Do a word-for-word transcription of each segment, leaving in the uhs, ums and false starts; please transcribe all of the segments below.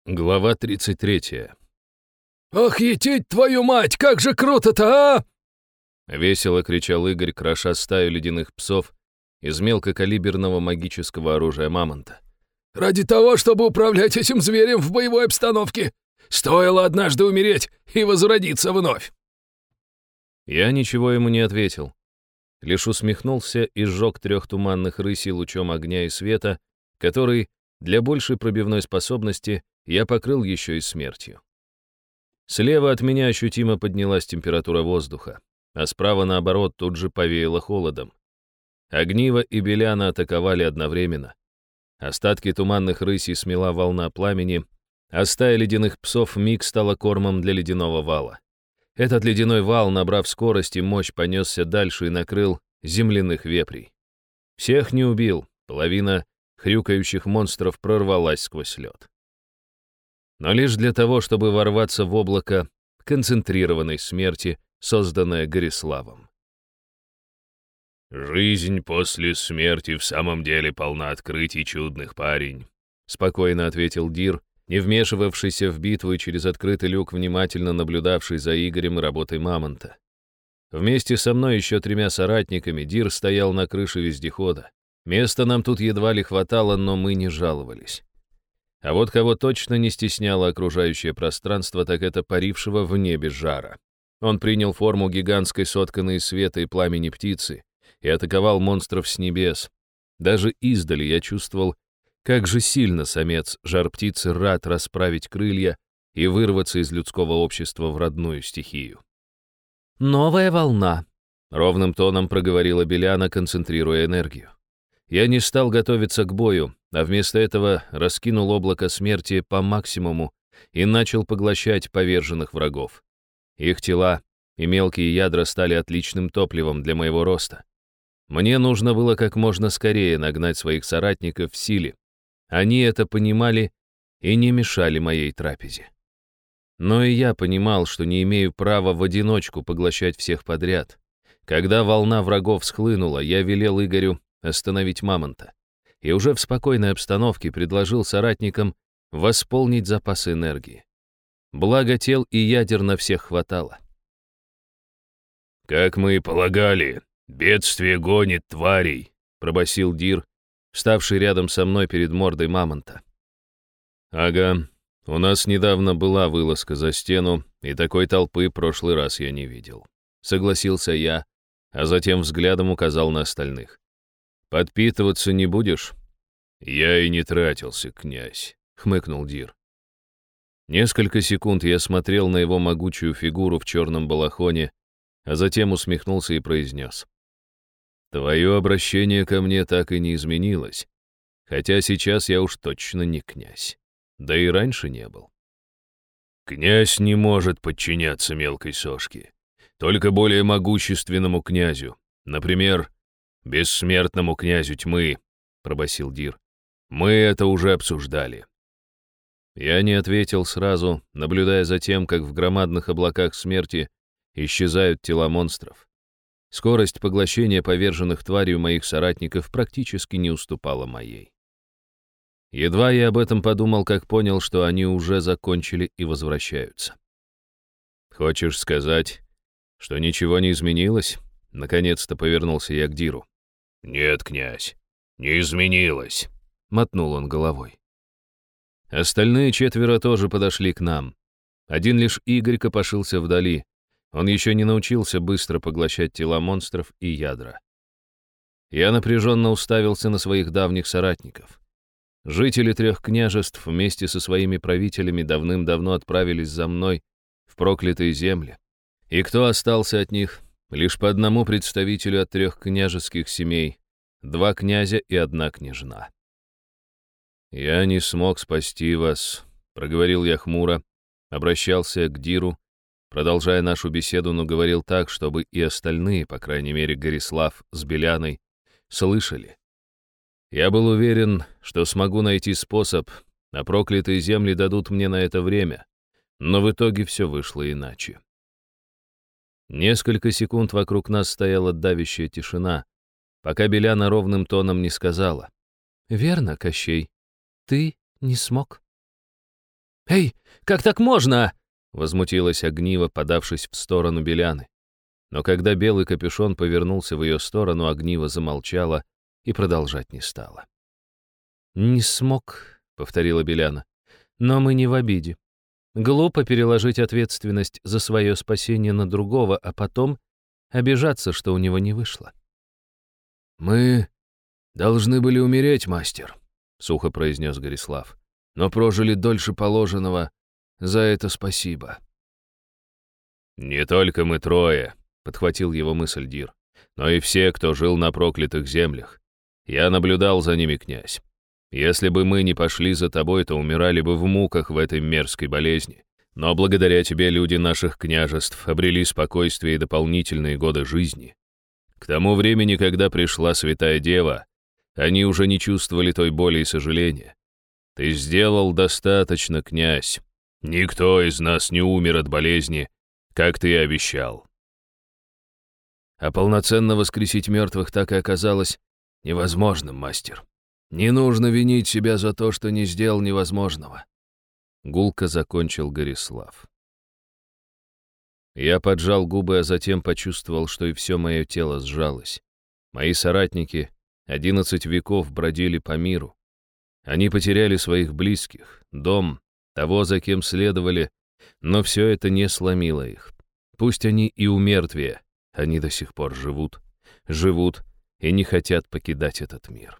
Глава тридцать третья. «Ах, етить твою мать, как же круто-то, а!» Весело кричал Игорь, кроша стаю ледяных псов из мелкокалиберного магического оружия мамонта. «Ради того, чтобы управлять этим зверем в боевой обстановке, стоило однажды умереть и возродиться вновь!» Я ничего ему не ответил, лишь усмехнулся и сжег трех туманных рысей лучом огня и света, который, для большей пробивной способности, я покрыл еще и смертью. Слева от меня ощутимо поднялась температура воздуха, а справа, наоборот, тут же повеяло холодом. Огниво и Беляна атаковали одновременно. Остатки туманных рысей смела волна пламени, а стая ледяных псов вмиг стала кормом для ледяного вала. Этот ледяной вал, набрав скорость и мощь, понесся дальше и накрыл земляных вепрей. Всех не убил, половина хрюкающих монстров прорвалась сквозь лед. Но лишь для того, чтобы ворваться в облако концентрированной смерти, созданное Гориславом. «Жизнь после смерти в самом деле полна открытий чудных, парень», — спокойно ответил Дир, не вмешивавшийся в битву и через открытый люк внимательно наблюдавший за Игорем и работой мамонта. Вместе со мной еще тремя соратниками Дир стоял на крыше вездехода. Места нам тут едва ли хватало, но мы не жаловались. А вот кого точно не стесняло окружающее пространство, так это парившего в небе жара. Он принял форму гигантской сотканной из света и пламени птицы и атаковал монстров с небес. Даже издали я чувствовал, как же сильно самец жар-птицы рад расправить крылья и вырваться из людского общества в родную стихию. «Новая волна», — ровным тоном проговорила Беляна, концентрируя энергию. Я не стал готовиться к бою, а вместо этого раскинул облако смерти по максимуму и начал поглощать поверженных врагов. Их тела и мелкие ядра стали отличным топливом для моего роста. Мне нужно было как можно скорее нагнать своих соратников в силе. Они это понимали и не мешали моей трапезе. Но и я понимал, что не имею права в одиночку поглощать всех подряд. Когда волна врагов схлынула, я велел Игорю остановить мамонта, и уже в спокойной обстановке предложил соратникам восполнить запасы энергии. Благо тел и ядер на всех хватало. «Как мы и полагали, бедствие гонит тварей», — пробасил Дир, вставший рядом со мной перед мордой мамонта. «Ага, у нас недавно была вылазка за стену, и такой толпы прошлый раз я не видел», — согласился я, а затем взглядом указал на остальных. «Подпитываться не будешь?» «Я и не тратился, князь», — хмыкнул Дир. Несколько секунд я смотрел на его могучую фигуру в черном балахоне, а затем усмехнулся и произнес. «Твое обращение ко мне так и не изменилось, хотя сейчас я уж точно не князь, да и раньше не был». «Князь не может подчиняться мелкой сошке, только более могущественному князю, например, бессмертному князю тьмы», — пробасил Дир. «Мы это уже обсуждали». Я не ответил сразу, наблюдая за тем, как в громадных облаках смерти исчезают тела монстров. Скорость поглощения поверженных тварей у моих соратников практически не уступала моей. Едва я об этом подумал, как понял, что они уже закончили и возвращаются. «Хочешь сказать, что ничего не изменилось?» Наконец-то повернулся я к Диру. «Нет, князь, не изменилось», — мотнул он головой. Остальные четверо тоже подошли к нам. Один лишь Игорь копошился вдали. Он еще не научился быстро поглощать тела монстров и ядра. Я напряженно уставился на своих давних соратников. Жители трех княжеств вместе со своими правителями давным-давно отправились за мной в проклятые земли. И кто остался от них? Лишь по одному представителю от трех княжеских семей, два князя и одна княжна. «Я не смог спасти вас», — проговорил я хмуро, обращался к Диру, продолжая нашу беседу, но говорил так, чтобы и остальные, по крайней мере Горислав с Беляной, слышали. Я был уверен, что смогу найти способ, а проклятые земли дадут мне на это время, но в итоге все вышло иначе. Несколько секунд вокруг нас стояла давящая тишина, пока Беляна ровным тоном не сказала. «Верно, Кощей, ты не смог». «Эй, как так можно?» — возмутилась Огниво, подавшись в сторону Беляны. Но когда белый капюшон повернулся в ее сторону, Огниво замолчала и продолжать не стала. «Не смог», — повторила Беляна, — «но мы не в обиде. Глупо переложить ответственность за свое спасение на другого, а потом обижаться, что у него не вышло». «Мы должны были умереть, мастер», — сухо произнес Горислав. «Но прожили дольше положенного. За это спасибо». «Не только мы трое», — подхватил его мысль Дир, «но и все, кто жил на проклятых землях. Я наблюдал за ними, князь. Если бы мы не пошли за тобой, то умирали бы в муках в этой мерзкой болезни. Но благодаря тебе люди наших княжеств обрели спокойствие и дополнительные годы жизни. К тому времени, когда пришла Святая Дева, они уже не чувствовали той боли и сожаления. Ты сделал достаточно, князь. Никто из нас не умер от болезни, как ты и обещал». А полноценно воскресить мертвых так и оказалось невозможным, мастер. Не нужно винить себя за то, что не сделал невозможного. Гулко закончил Горислав. Я поджал губы, а затем почувствовал, что и все мое тело сжалось. Мои соратники одиннадцать веков бродили по миру. Они потеряли своих близких, дом, того, за кем следовали, но все это не сломило их. Пусть они и у мертвия, они до сих пор живут, живут и не хотят покидать этот мир.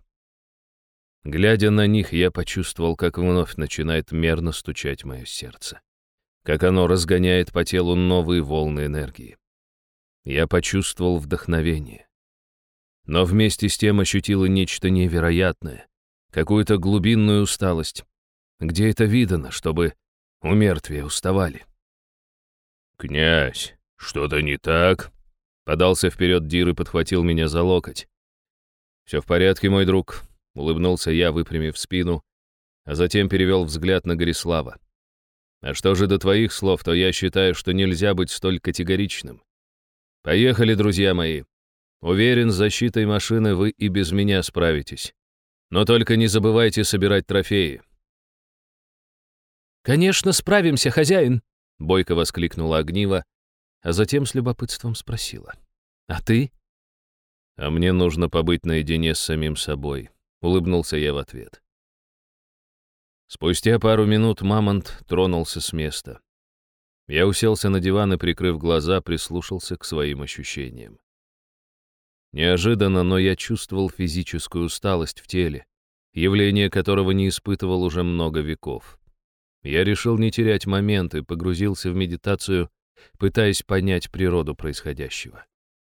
Глядя на них, я почувствовал, как вновь начинает мерно стучать мое сердце, как оно разгоняет по телу новые волны энергии. Я почувствовал вдохновение, но вместе с тем ощутил и нечто невероятное, какую-то глубинную усталость. Где это видано, чтобы у мертвия уставали? «Князь, что-то не так?» Подался вперед Дир и подхватил меня за локоть. «Все в порядке, мой друг», — улыбнулся я, выпрямив спину, а затем перевел взгляд на Горислава. «А что же до твоих слов, то я считаю, что нельзя быть столь категоричным. Поехали, друзья мои. Уверен, с защитой машины вы и без меня справитесь. Но только не забывайте собирать трофеи». «Конечно, справимся, хозяин!» — бойко воскликнула Огниво, а затем с любопытством спросила. «А ты?» «А мне нужно побыть наедине с самим собой», — улыбнулся я в ответ. Спустя пару минут Мамонт тронулся с места. Я уселся на диван и, прикрыв глаза, прислушался к своим ощущениям. Неожиданно, но я чувствовал физическую усталость в теле, явление которого не испытывал уже много веков. Я решил не терять момент и погрузился в медитацию, пытаясь понять природу происходящего.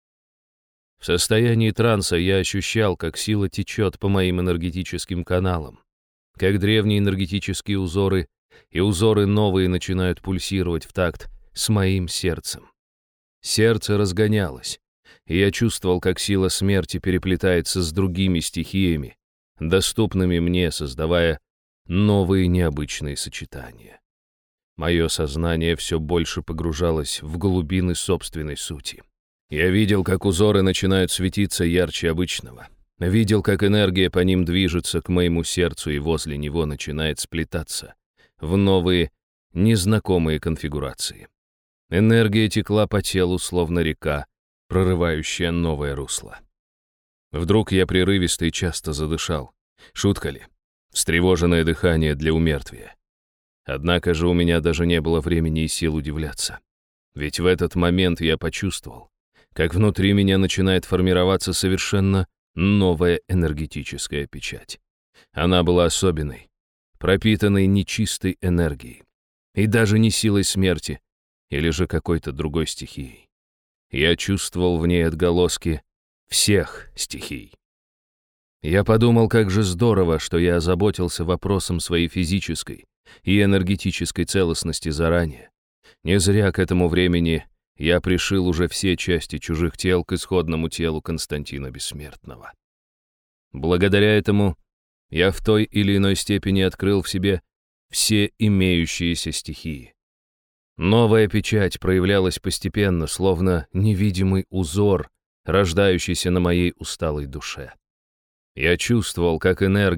В состоянии транса я ощущал, как сила течет по моим энергетическим каналам, как древние энергетические узоры и узоры новые начинают пульсировать в такт с моим сердцем. Сердце разгонялось, и я чувствовал, как сила смерти переплетается с другими стихиями, доступными мне, создавая новые необычные сочетания. Мое сознание все больше погружалось в глубины собственной сути. Я видел, как узоры начинают светиться ярче обычного. Видел, как энергия по ним движется к моему сердцу и возле него начинает сплетаться в новые, незнакомые конфигурации. Энергия текла по телу, словно река, прорывающая новое русло. Вдруг я прерывисто и часто задышал. Шутка ли? Встревоженное дыхание для умертвия. Однако же у меня даже не было времени и сил удивляться. Ведь в этот момент я почувствовал, как внутри меня начинает формироваться совершенно новая энергетическая печать. Она была особенной, пропитанной нечистой энергией, и даже не силой смерти или же какой-то другой стихией. Я чувствовал в ней отголоски всех стихий. Я подумал, как же здорово, что я озаботился вопросом своей физической и энергетической целостности заранее. Не зря к этому времени я пришил уже все части чужих тел к исходному телу Константина Бессмертного. Благодаря этому я в той или иной степени открыл в себе все имеющиеся стихии. Новая печать проявлялась постепенно, словно невидимый узор, рождающийся на моей усталой душе. Я чувствовал, как энергия,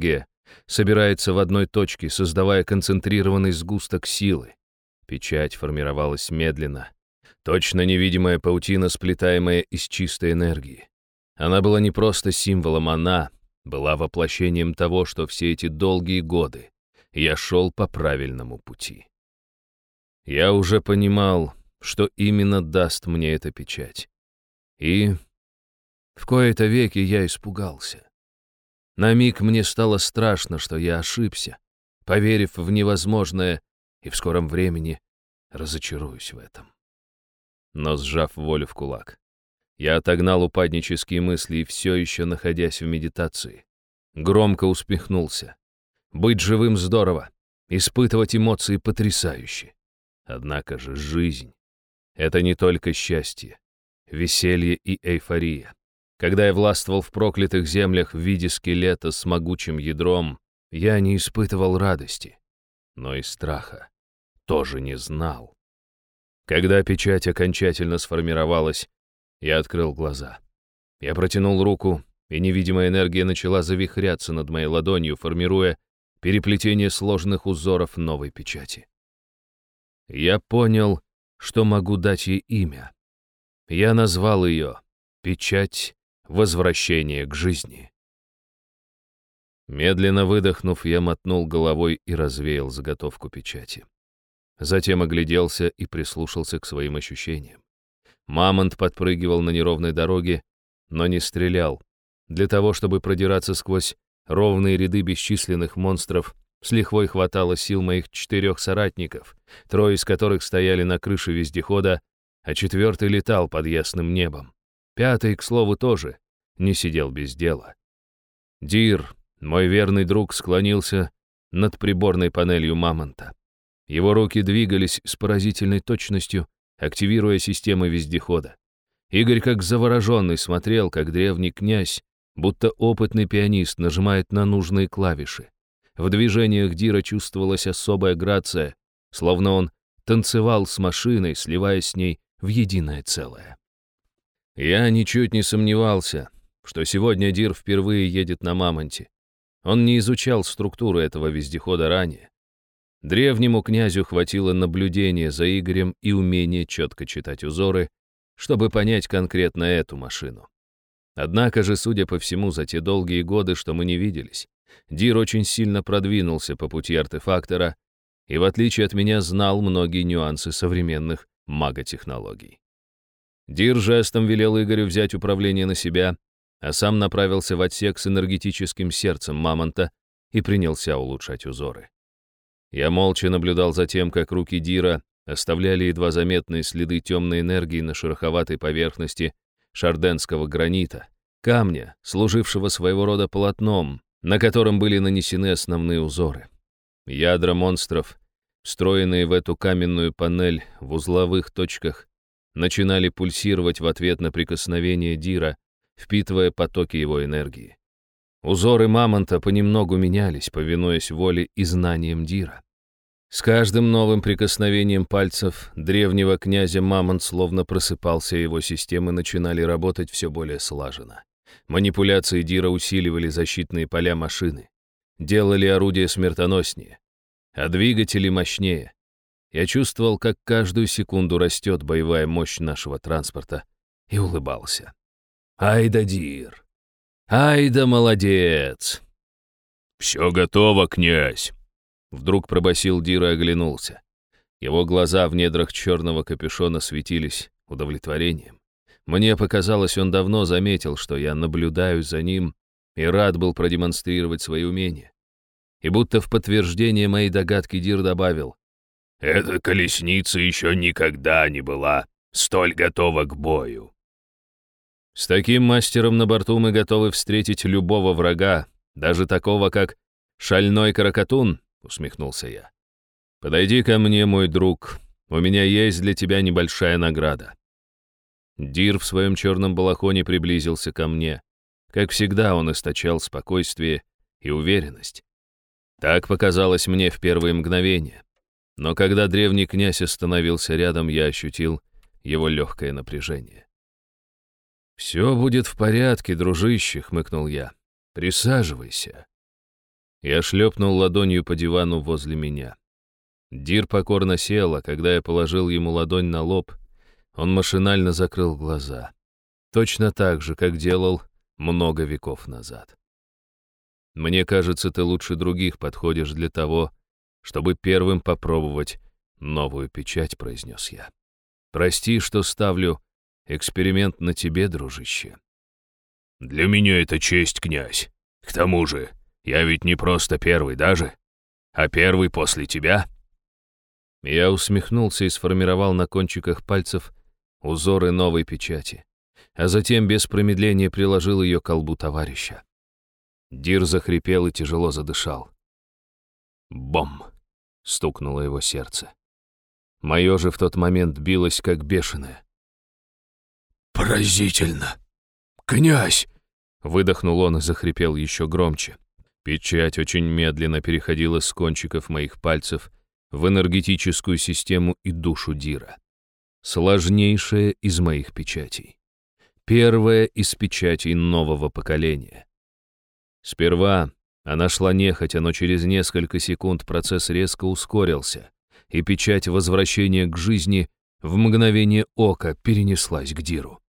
собирается в одной точке, создавая концентрированный сгусток силы. Печать формировалась медленно. Точно невидимая паутина, сплетаемая из чистой энергии. Она была не просто символом, она была воплощением того, что все эти долгие годы я шел по правильному пути. Я уже понимал, что именно даст мне эта печать. И в кои-то веки я испугался. На миг мне стало страшно, что я ошибся, поверив в невозможное, и в скором времени разочаруюсь в этом. Но сжав волю в кулак, я отогнал упаднические мысли и все еще, находясь в медитации, громко усмехнулся. Быть живым здорово, испытывать эмоции потрясающе. Однако же жизнь — это не только счастье, веселье и эйфория. Когда я властвовал в проклятых землях в виде скелета с могучим ядром, я не испытывал радости, но и страха тоже не знал. Когда печать окончательно сформировалась, я открыл глаза. Я протянул руку, и невидимая энергия начала завихряться над моей ладонью, формируя переплетение сложных узоров новой печати. Я понял, что могу дать ей имя. Я назвал ее «Печать возвращения к жизни». Медленно выдохнув, я мотнул головой и развеял заготовку печати. Затем огляделся и прислушался к своим ощущениям. Мамонт подпрыгивал на неровной дороге, но не стрелял. Для того, чтобы продираться сквозь ровные ряды бесчисленных монстров, с лихвой хватало сил моих четырех соратников, трое из которых стояли на крыше вездехода, а четвертый летал под ясным небом. Пятый, к слову, тоже не сидел без дела. Дир, мой верный друг, склонился над приборной панелью Мамонта. Его руки двигались с поразительной точностью, активируя системы вездехода. Игорь, как завороженный, смотрел, как древний князь, будто опытный пианист, нажимает на нужные клавиши. В движениях Дира чувствовалась особая грация, словно он танцевал с машиной, сливаясь с ней в единое целое. Я ничуть не сомневался, что сегодня Дир впервые едет на Мамонте. Он не изучал структуру этого вездехода ранее. Древнему князю хватило наблюдения за Игорем и умения четко читать узоры, чтобы понять конкретно эту машину. Однако же, судя по всему, за те долгие годы, что мы не виделись, Дир очень сильно продвинулся по пути артефактора и, в отличие от меня, знал многие нюансы современных маготехнологий. Дир жестом велел Игорю взять управление на себя, а сам направился в отсек с энергетическим сердцем Мамонта и принялся улучшать узоры. Я молча наблюдал за тем, как руки Дира оставляли едва заметные следы темной энергии на шероховатой поверхности шарденского гранита, камня, служившего своего рода полотном, на котором были нанесены основные узоры. Ядра монстров, встроенные в эту каменную панель в узловых точках, начинали пульсировать в ответ на прикосновение Дира, впитывая потоки его энергии. Узоры Мамонта понемногу менялись, повинуясь воле и знаниям Дира. С каждым новым прикосновением пальцев древнего князя Мамонт словно просыпался, и его системы начинали работать все более слаженно. Манипуляции Дира усиливали защитные поля машины, делали орудия смертоноснее, а двигатели мощнее. Я чувствовал, как каждую секунду растет боевая мощь нашего транспорта, и улыбался. Ай да Дир! Ай да молодец! «Все готово, князь!» Вдруг пробасил Дир и оглянулся. Его глаза в недрах черного капюшона светились удовлетворением. Мне показалось, он давно заметил, что я наблюдаю за ним и рад был продемонстрировать свои умения. И будто в подтверждение моей догадки Дир добавил: «Эта колесница еще никогда не была столь готова к бою». «С таким мастером на борту мы готовы встретить любого врага, даже такого, как шальной каракатун», — усмехнулся я. «Подойди ко мне, мой друг, у меня есть для тебя небольшая награда». Дир в своем черном балахоне приблизился ко мне. Как всегда, он источал спокойствие и уверенность. Так показалось мне в первые мгновения. Но когда древний князь остановился рядом, я ощутил его легкое напряжение. «Все будет в порядке, дружище», — хмыкнул я. «Присаживайся». Я шлепнул ладонью по дивану возле меня. Дир покорно сел, а когда я положил ему ладонь на лоб, он машинально закрыл глаза. Точно так же, как делал много веков назад. «Мне кажется, ты лучше других подходишь для того, чтобы первым попробовать новую печать», — произнес я. «Прости, что ставлю эксперимент на тебе, дружище». «Для меня это честь, князь. К тому же, я ведь не просто первый даже, а первый после тебя». Я усмехнулся и сформировал на кончиках пальцев узоры новой печати, а затем без промедления приложил ее к колбу товарища. Дир захрипел и тяжело задышал. «Бом!» — стукнуло его сердце. Мое же в тот момент билось, как бешеное. «Поразительно! Князь!» — выдохнул он и захрипел еще громче. Печать очень медленно переходила с кончиков моих пальцев в энергетическую систему и душу Дира. Сложнейшая из моих печатей. Первая из печатей нового поколения. Сперва она шла нехотя, но через несколько секунд процесс резко ускорился, и печать возвращения к жизни в мгновение ока перенеслась к Диру.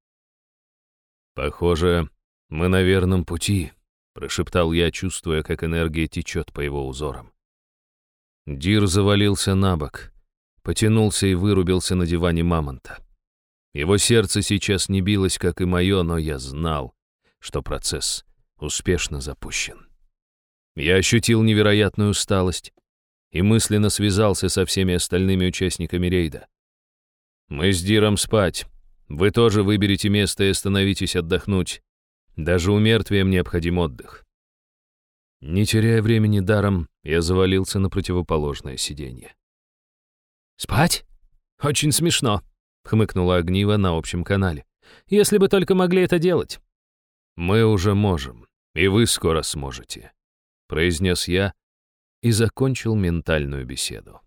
«Похоже, мы на верном пути», — прошептал я, чувствуя, как энергия течет по его узорам. Дир завалился на бок, потянулся и вырубился на диване мамонта. Его сердце сейчас не билось, как и мое, но я знал, что процесс успешно запущен. Я ощутил невероятную усталость и мысленно связался со всеми остальными участниками рейда. «Мы с Диром спать. Вы тоже выберите место и остановитесь отдохнуть. Даже у мертвиям необходим отдых». Не теряя времени даром, я завалился на противоположное сиденье. «Спать? Очень смешно», — хмыкнула Огнива на общем канале. «Если бы только могли это делать». «Мы уже можем, и вы скоро сможете», — произнес я и закончил ментальную беседу.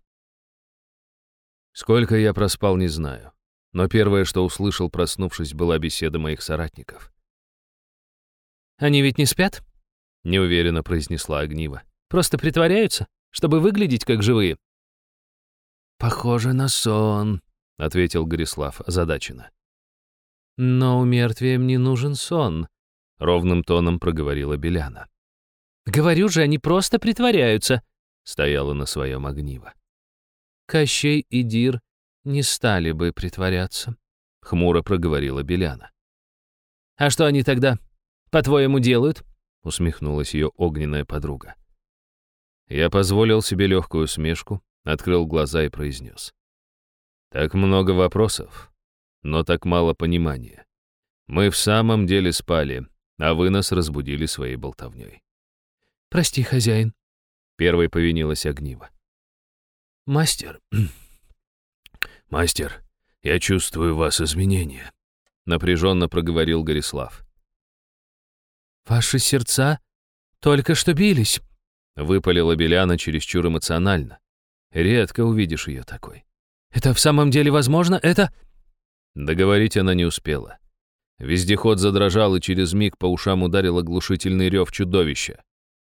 Сколько я проспал, не знаю, но первое, что услышал, проснувшись, была беседа моих соратников. «Они ведь не спят?» — неуверенно произнесла Огнива. «Просто притворяются, чтобы выглядеть как живые». «Похоже на сон», — ответил Горислав озадаченно. «Но умертвиям не нужен сон», — ровным тоном проговорила Беляна. «Говорю же, они просто притворяются», — стояла на своем Огнива. «Кощей и Дир не стали бы притворяться», — хмуро проговорила Беляна. «А что они тогда, по-твоему, делают?» — усмехнулась ее огненная подруга. Я позволил себе легкую усмешку, открыл глаза и произнес. «Так много вопросов, но так мало понимания. Мы в самом деле спали, а вы нас разбудили своей болтовней». «Прости, хозяин», — первой повинилась Огнива. «Мастер, мастер, я чувствую в вас изменения», — напряженно проговорил Горислав. «Ваши сердца только что бились», — выпалила Беляна чересчур эмоционально. Редко увидишь ее такой. «Это в самом деле возможно? Это...» Договорить она не успела. Вездеход задрожал, и через миг по ушам ударил оглушительный рев чудовища.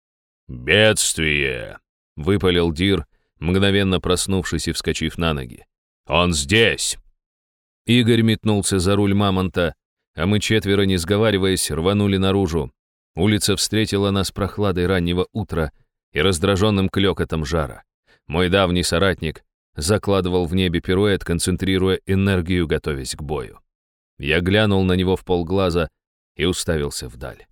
«Бедствие!» — выпалил Дир, мгновенно проснувшись и вскочив на ноги. «Он здесь!» Игорь метнулся за руль мамонта, а мы четверо, не сговариваясь, рванули наружу. Улица встретила нас прохладой раннего утра и раздраженным клёкотом жара. Мой давний соратник закладывал в небе пируэт, концентрируя энергию, готовясь к бою. Я глянул на него в полглаза и уставился вдаль.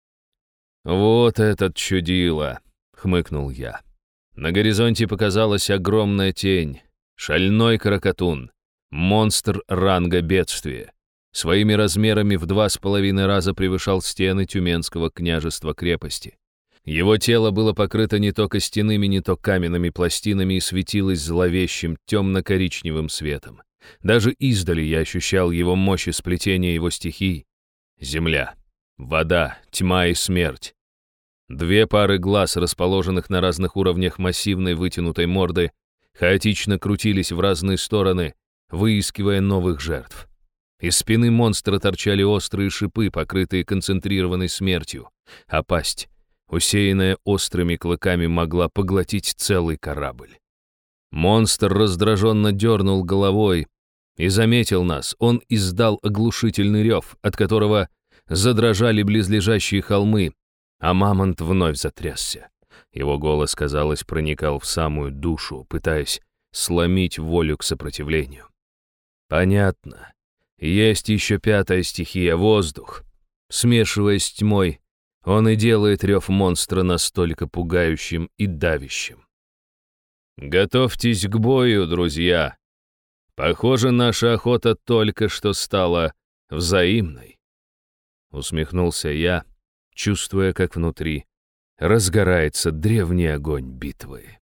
«Вот этот чудило!» — хмыкнул я. На горизонте показалась огромная тень, шальной крокотун, монстр ранга бедствия. Своими размерами в два с половиной раза превышал стены Тюменского княжества крепости. Его тело было покрыто не то костяными, не то каменными пластинами и светилось зловещим темно-коричневым светом. Даже издали я ощущал его мощь и сплетение его стихий. Земля, вода, тьма и смерть. Две пары глаз, расположенных на разных уровнях массивной вытянутой морды, хаотично крутились в разные стороны, выискивая новых жертв. Из спины монстра торчали острые шипы, покрытые концентрированной смертью, а пасть усеянная острыми клыками, могла поглотить целый корабль. Монстр раздраженно дернул головой и заметил нас. Он издал оглушительный рев, от которого задрожали близлежащие холмы, а мамонт вновь затрясся. Его голос, казалось, проникал в самую душу, пытаясь сломить волю к сопротивлению. Понятно. Есть еще пятая стихия — воздух. Смешиваясь с тьмой, он и делает рев монстра настолько пугающим и давящим. Готовьтесь к бою, друзья. Похоже, наша охота только что стала взаимной. Усмехнулся я, чувствуя, как внутри разгорается древний огонь битвы.